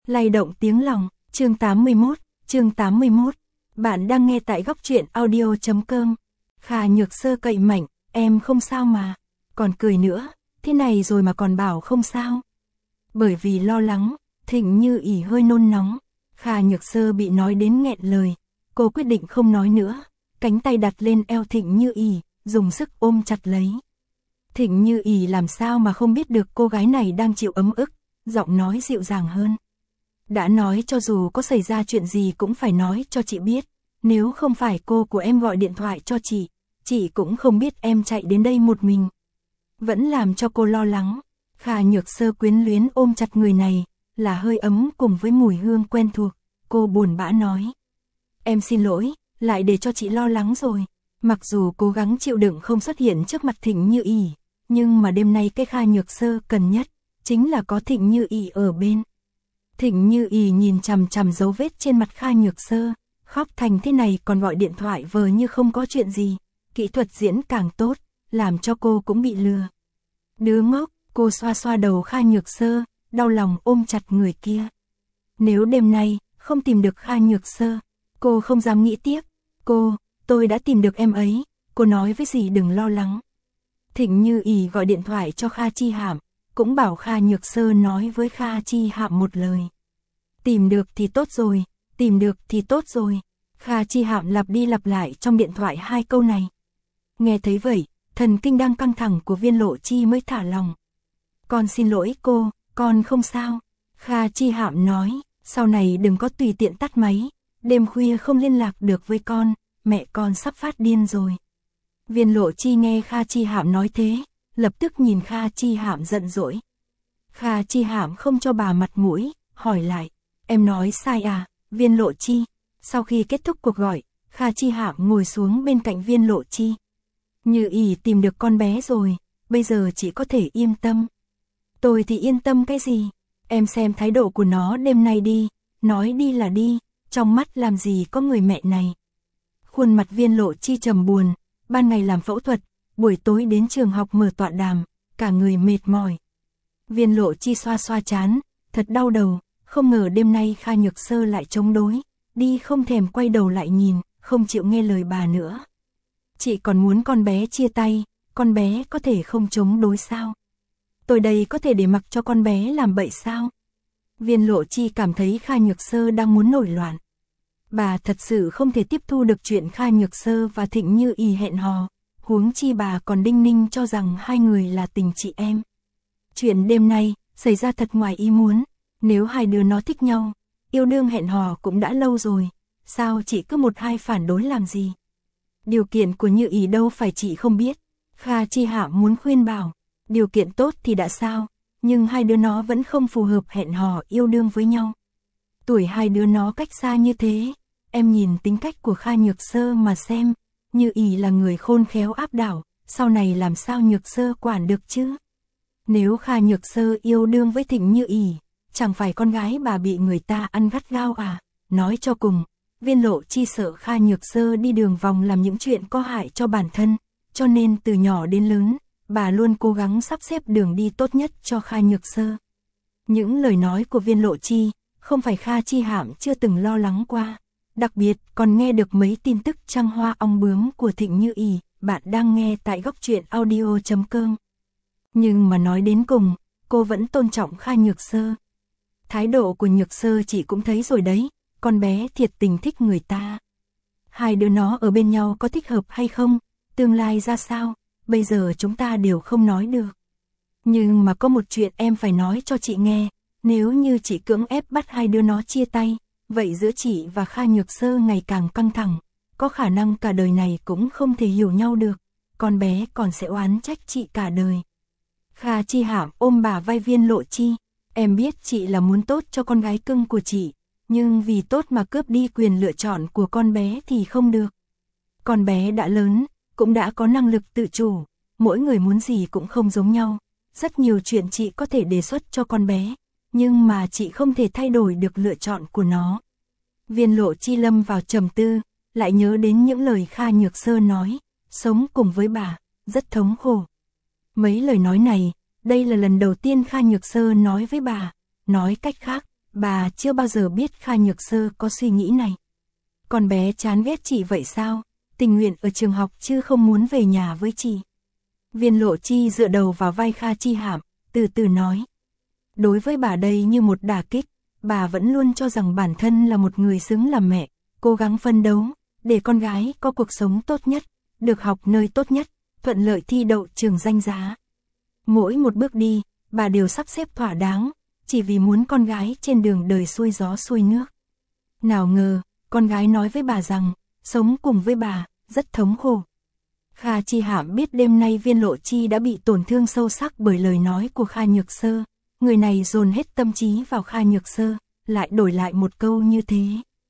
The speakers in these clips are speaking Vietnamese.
Lay động tiếng lòng, chương 81. Bạn đang nghe tại góc truyện audio.com. Kha Nhược Sơ cậy mạnh, em không sao mà. Còn cười nữa, thế này rồi mà còn bảo không sao. Bởi vì lo lắng, Thịnh Như ỉ hơi nôn nóng. Kha Nhược Sơ bị nói đến nghẹn lời. Cô quyết định không nói nữa. Cánh tay đặt lên eo Thịnh Như ỉ, dùng sức ôm chặt lấy. Thịnh Như ỉ làm sao mà không biết được cô gái này đang chịu ấm ức. Giọng nói dịu dàng hơn. Đã nói cho dù có xảy ra chuyện gì cũng phải nói cho chị biết. Nếu không phải cô của em gọi điện thoại cho chị cũng không biết em chạy đến đây một mình. Vẫn làm cho cô lo lắng. Kha Nhược Sơ quyến luyến ôm chặt người này, là hơi ấm cùng với mùi hương quen thuộc. Cô buồn bã nói. Em xin lỗi, lại để cho chị lo lắng rồi. Mặc dù cố gắng chịu đựng không xuất hiện trước mặt Thịnh Như ỉ, nhưng mà đêm nay cái Kha Nhược Sơ cần nhất chính là có Thịnh Như ỉ ở bên. Thịnh Như ỉ nhìn chằm chằm dấu vết trên mặt Kha Nhược Sơ, khóc thành thế này còn gọi điện thoại vờ như không có chuyện gì, kỹ thuật diễn càng tốt, làm cho cô cũng bị lừa. Đứa ngốc, cô xoa xoa đầu Kha Nhược Sơ, đau lòng ôm chặt người kia. Nếu đêm nay không tìm được Kha Nhược Sơ, cô không dám nghĩ tiếp. Tôi đã tìm được em ấy, cô nói với dì đừng lo lắng. Thịnh Như ỉ gọi điện thoại cho Kha Chi Hạm, cũng bảo Kha Nhược Sơ nói với Kha Chi Hạm một lời. Tìm được thì tốt rồi, tìm được thì tốt rồi. Kha Chi Hạm lặp đi lặp lại trong điện thoại hai câu này. Nghe thấy vậy, thần kinh đang căng thẳng của Viên Lộ Chi mới thả lòng. Con xin lỗi cô, con không sao. Kha Chi Hạm nói, sau này đừng có tùy tiện tắt máy, đêm khuya không liên lạc được với con, mẹ con sắp phát điên rồi. Viên Lộ Chi nghe Kha Chi Hạm nói thế, lập tức nhìn Kha Chi Hạm giận dỗi. Kha Chi Hạm không cho bà mặt mũi, hỏi lại, em nói sai à, Viên Lộ Chi. Sau khi kết thúc cuộc gọi, Kha Chi Hạm ngồi xuống bên cạnh Viên Lộ Chi. Như ỉ tìm được con bé rồi, bây giờ chị có thể yên tâm. Tôi thì yên tâm cái gì, em xem thái độ của nó đêm nay đi, nói đi là đi, trong mắt làm gì có người mẹ này. Khuôn mặt Viên Lộ Chi trầm buồn, ban ngày làm phẫu thuật, buổi tối đến trường học mở tọa đàm, cả người mệt mỏi. Viên Lộ Chi xoa xoa trán, thật đau đầu, không ngờ đêm nay Kha Nhược Sơ lại chống đối, đi không thèm quay đầu lại nhìn, không chịu nghe lời bà nữa. Chị còn muốn con bé chia tay, con bé có thể không chống đối sao? Tôi đây có thể để mặc cho con bé làm bậy sao? Viên Lộ Chi cảm thấy Kha Nhược Sơ đang muốn nổi loạn. Bà thật sự không thể tiếp thu được chuyện Kha Nhược Sơ và Thịnh Như ỉ hẹn hò, huống chi bà còn đinh ninh cho rằng hai người là tình chị em. Chuyện đêm nay xảy ra thật ngoài ý muốn, nếu hai đứa nó thích nhau, yêu đương hẹn hò cũng đã lâu rồi, sao chị cứ một hai phản đối làm gì? Điều kiện của Như ỉ đâu phải chị không biết. Kha Chi Hạm muốn khuyên bảo, điều kiện tốt thì đã sao, nhưng hai đứa nó vẫn không phù hợp hẹn hò yêu đương với nhau. Tuổi hai đứa nó cách xa như thế, em nhìn tính cách của Kha Nhược Sơ mà xem, Như ỉ là người khôn khéo áp đảo, sau này làm sao Nhược Sơ quản được chứ? Nếu Kha Nhược Sơ yêu đương với Thịnh Như ỉ, chẳng phải con gái bà bị người ta ăn gắt gao à? Nói cho cùng, Viên Lộ Chi sợ Kha Nhược Sơ đi đường vòng làm những chuyện có hại cho bản thân, cho nên từ nhỏ đến lớn, bà luôn cố gắng sắp xếp đường đi tốt nhất cho Kha Nhược Sơ. Những lời nói của Viên Lộ Chi, không phải Kha Chi Hạm chưa từng lo lắng qua, đặc biệt còn nghe được mấy tin tức trăng hoa ong bướm của Thịnh Như ỉ. Bạn đang nghe tại góc truyện audio.com. Nhưng mà nói đến cùng, cô vẫn tôn trọng Kha Nhược Sơ. Thái độ của Nhược Sơ chị cũng thấy rồi đấy, con bé thiệt tình thích người ta. Hai đứa nó ở bên nhau có thích hợp hay không, tương lai ra sao, bây giờ chúng ta đều không nói được. Nhưng mà có một chuyện em phải nói cho chị nghe, nếu như chị cưỡng ép bắt hai đứa nó chia tay, vậy giữa chị và Kha Nhược Sơ ngày càng căng thẳng, có khả năng cả đời này cũng không thể hiểu nhau được, con bé còn sẽ oán trách chị cả đời. Kha Chi Hạm ôm bả vai Viên Lộ Chi, em biết chị là muốn tốt cho con gái cưng của chị, nhưng vì tốt mà cướp đi quyền lựa chọn của con bé thì không được. Con bé đã lớn, cũng đã có năng lực tự chủ, mỗi người muốn gì cũng không giống nhau, rất nhiều chuyện chị có thể đề xuất cho con bé, nhưng mà chị không thể thay đổi được lựa chọn của nó. Viên Lộ Chi lâm vào trầm tư, lại nhớ đến những lời Kha Nhược Sơ nói, sống cùng với bà, rất thống khổ. Mấy lời nói này, đây là lần đầu tiên Kha Nhược Sơ nói với bà, nói cách khác, Bà chưa bao giờ biết Kha Nhược Sơ có suy nghĩ này. Con bé chán ghét chị vậy sao? Tình nguyện ở trường học chứ không muốn về nhà với chị. Viên Lộ Chi dựa đầu vào vai Kha Chi Hạm, từ từ nói. Đối với bà đây như một đả kích, bà vẫn luôn cho rằng bản thân là một người xứng làm mẹ, cố gắng phân đấu, để con gái có cuộc sống tốt nhất, được học nơi tốt nhất, thuận lợi thi đậu trường danh giá. Mỗi một bước đi, bà đều sắp xếp thỏa đáng, chỉ vì muốn con gái trên đường đời xuôi gió xuôi nước. Nào ngờ, con gái nói với bà rằng, sống cùng với bà, rất thống khổ. Kha Chi Hạm biết đêm nay Viên Lộ Chi đã bị tổn thương sâu sắc bởi lời nói của Kha Nhược Sơ. Người này dồn hết tâm trí vào Kha Nhược Sơ, lại đổi lại một câu như thế.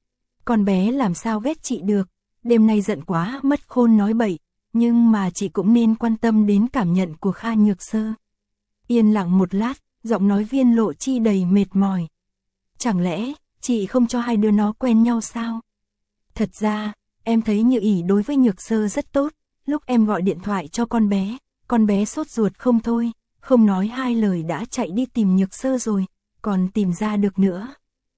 Con bé làm sao ghét chị được, đêm nay giận quá mất khôn nói bậy, nhưng mà chị cũng nên quan tâm đến cảm nhận của Kha Nhược Sơ. Yên lặng một lát, giọng nói Viên Lộ Chi đầy mệt mỏi. Chẳng lẽ, chị không cho hai đứa nó quen nhau sao? Thật ra, em thấy Như ỉ đối với Nhược Sơ rất tốt, lúc em gọi điện thoại cho con bé sốt ruột không thôi, không nói hai lời đã chạy đi tìm Nhược Sơ rồi, còn tìm ra được nữa.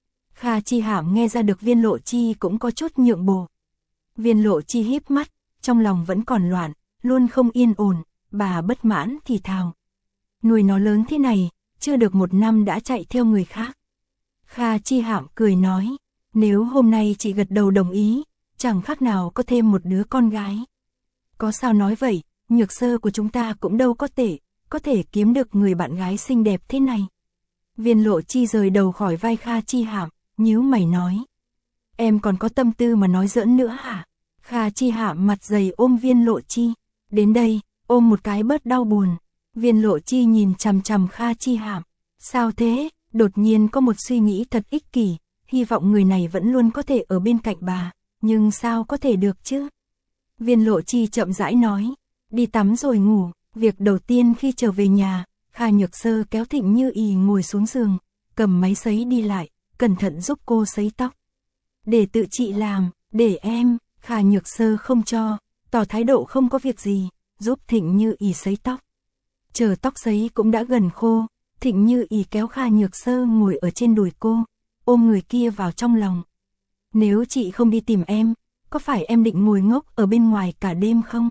Kha Chi Hạm nghe ra được Viên Lộ Chi cũng có chút nhượng bộ. Viên Lộ Chi híp mắt, trong lòng vẫn còn loạn, luôn không yên ổn, bà bất mãn thì thào. Nuôi nó lớn thế này, chưa được 1 năm đã chạy theo người khác. Kha Chi Hạm cười nói, nếu hôm nay chị gật đầu đồng ý, chẳng khác nào có thêm một đứa con gái. Có sao nói vậy, Nhược Sơ của chúng ta cũng đâu có thể kiếm được người bạn gái xinh đẹp thế này. Viên Lộ Chi rời đầu khỏi vai Kha Chi Hạm, nhíu mày nói. Em còn có tâm tư mà nói giỡn nữa hả? Kha Chi Hạm mặt dày ôm Viên Lộ Chi. Đến đây, ôm một cái bớt đau buồn. Viên Lộ Chi nhìn chằm chằm Kha Chi Hạm. Sao thế? Đột nhiên có một suy nghĩ thật ích kỷ, hy vọng người này vẫn luôn có thể ở bên cạnh bà, nhưng sao có thể được chứ? Viên Lộ Chi chậm rãi nói, đi tắm rồi ngủ. Việc đầu tiên khi trở về nhà, Kha Nhược Sơ kéo Thịnh Như ỉ ngồi xuống giường, cầm máy sấy đi lại, cẩn thận giúp cô sấy tóc. Để tự chị làm, để em. Kha Nhược Sơ không cho, tỏ thái độ không có việc gì, giúp Thịnh Như ỉ sấy tóc. Chờ tóc sấy cũng đã gần khô, Thịnh Như ỉ kéo Kha Nhược Sơ ngồi ở trên đùi cô, ôm người kia vào trong lòng. Nếu chị không đi tìm em, có phải em định ngồi ngốc ở bên ngoài cả đêm không?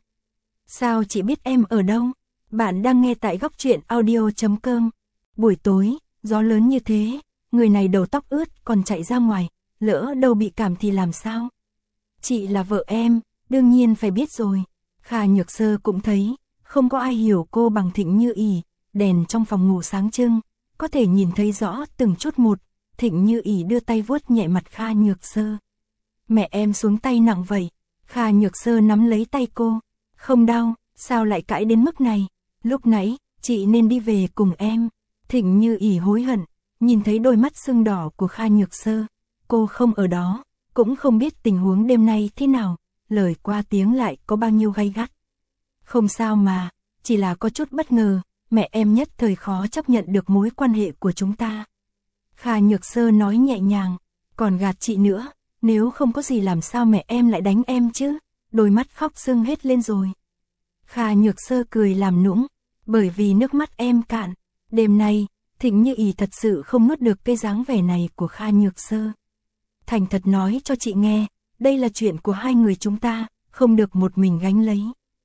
Sao chị biết em ở đâu? Bạn đang nghe tại Góc Truyện Audio.com. Buổi tối, gió lớn như thế, người này đầu tóc ướt còn chạy ra ngoài, lỡ đâu bị cảm thì làm sao? Chị là vợ em, đương nhiên phải biết rồi. Kha Nhược Sơ cũng thấy, không có ai hiểu cô bằng Thịnh Như ỉ, đèn trong phòng ngủ sáng trưng, có thể nhìn thấy rõ từng chút một. Thịnh Như ỉ đưa tay vuốt nhẹ mặt Kha Nhược Sơ. Mẹ em xuống tay nặng vậy. Kha Nhược Sơ nắm lấy tay cô. Không đau, sao lại cãi đến mức này? Lúc nãy, chị nên đi về cùng em. Thịnh Như ỉ hối hận, nhìn thấy đôi mắt sưng đỏ của Kha Nhược Sơ. Cô không ở đó, cũng không biết tình huống đêm nay thế nào, lời qua tiếng lại có bao nhiêu gay gắt. Không sao mà, chỉ là có chút bất ngờ, mẹ em nhất thời khó chấp nhận được mối quan hệ của chúng ta. Kha Nhược Sơ nói nhẹ nhàng, còn gạt chị nữa, nếu không có gì làm sao mẹ em lại đánh em chứ? Đôi mắt khóc sưng hết lên rồi. Kha Nhược Sơ cười làm nũng, bởi vì nước mắt em cạn. Đêm nay, Thịnh Như ỉ thật sự không nuốt được cái dáng vẻ này của Kha Nhược Sơ. Thành thật nói cho chị nghe, đây là chuyện của hai người chúng ta, không được một mình gánh lấy.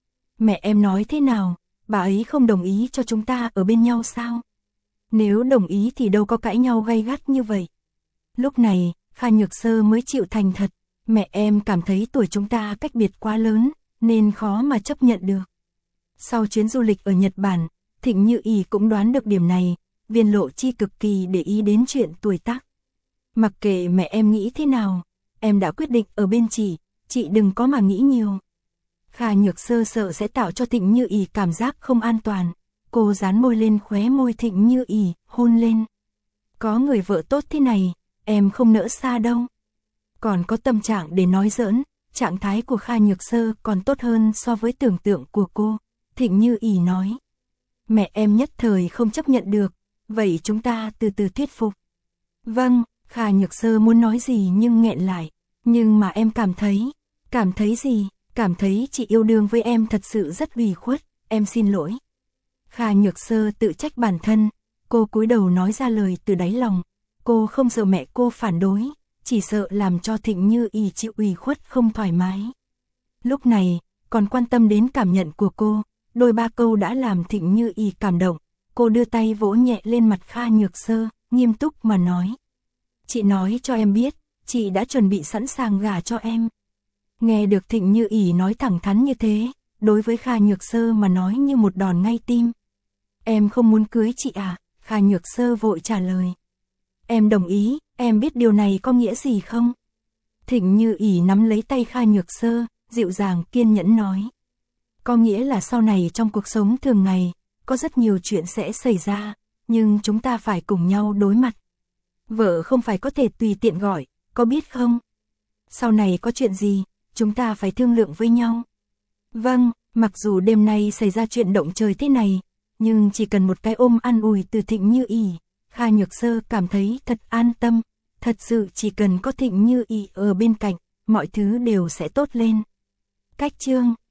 Mẹ em nói thế nào, bà ấy không đồng ý cho chúng ta ở bên nhau sao? Nếu đồng ý thì đâu có cãi nhau gay gắt như vậy. Lúc này, Kha Nhược Sơ mới chịu thành thật. Mẹ em cảm thấy tuổi chúng ta cách biệt quá lớn, nên khó mà chấp nhận được. Sau chuyến du lịch ở Nhật Bản, Thịnh Như ỉ cũng đoán được điểm này, Viên Lộ Chi cực kỳ để ý đến chuyện tuổi tác. Mặc kệ mẹ em nghĩ thế nào, em đã quyết định ở bên chị đừng có mà nghĩ nhiều. Kha Nhược Sơ sợ sẽ tạo cho Thịnh Như ỉ cảm giác không an toàn. Cô dán môi lên khóe môi Thịnh Như ỉ, hôn lên. Có người vợ tốt thế này, em không nỡ xa đâu. Còn có tâm trạng để nói giỡn, trạng thái của Kha Nhược Sơ còn tốt hơn so với tưởng tượng của cô. Thịnh Như ỉ nói. Mẹ em nhất thời không chấp nhận được, vậy chúng ta từ từ thuyết phục. Vâng, Kha Nhược Sơ muốn nói gì nhưng nghẹn lại. Nhưng mà em cảm thấy gì? Cảm thấy chị yêu đương với em thật sự rất ủy khuất, em xin lỗi. Kha Nhược Sơ tự trách bản thân, cô cúi đầu nói ra lời từ đáy lòng. Cô không sợ mẹ cô phản đối, chỉ sợ làm cho Thịnh Như Ý chịu ủy khuất không thoải mái. Lúc này, còn quan tâm đến cảm nhận của cô, đôi ba câu đã làm Thịnh Như Ý cảm động. Cô đưa tay vỗ nhẹ lên mặt Kha Nhược Sơ, nghiêm túc mà nói. Chị nói cho em biết, chị đã chuẩn bị sẵn sàng gả cho em. Nghe được Thịnh Như Ý nói thẳng thắn như thế, đối với Kha Nhược Sơ mà nói như một đòn ngay tim. Em không muốn cưới chị à? Kha Nhược Sơ vội trả lời. Em đồng ý, em biết điều này có nghĩa gì không? Thịnh Như Ý nắm lấy tay Kha Nhược Sơ, dịu dàng kiên nhẫn nói. Có nghĩa là sau này trong cuộc sống thường ngày, có rất nhiều chuyện sẽ xảy ra, nhưng chúng ta phải cùng nhau đối mặt. Vợ không phải có thể tùy tiện gọi, có biết không? Sau này có chuyện gì, chúng ta phải thương lượng với nhau. Vâng, mặc dù đêm nay xảy ra chuyện động trời thế này, nhưng chỉ cần một cái ôm an ủi từ Thịnh Như Ý, Kha Nhược Sơ cảm thấy thật an tâm. Thật sự chỉ cần có Thịnh Như Ý ở bên cạnh, mọi thứ đều sẽ tốt lên. Cách chương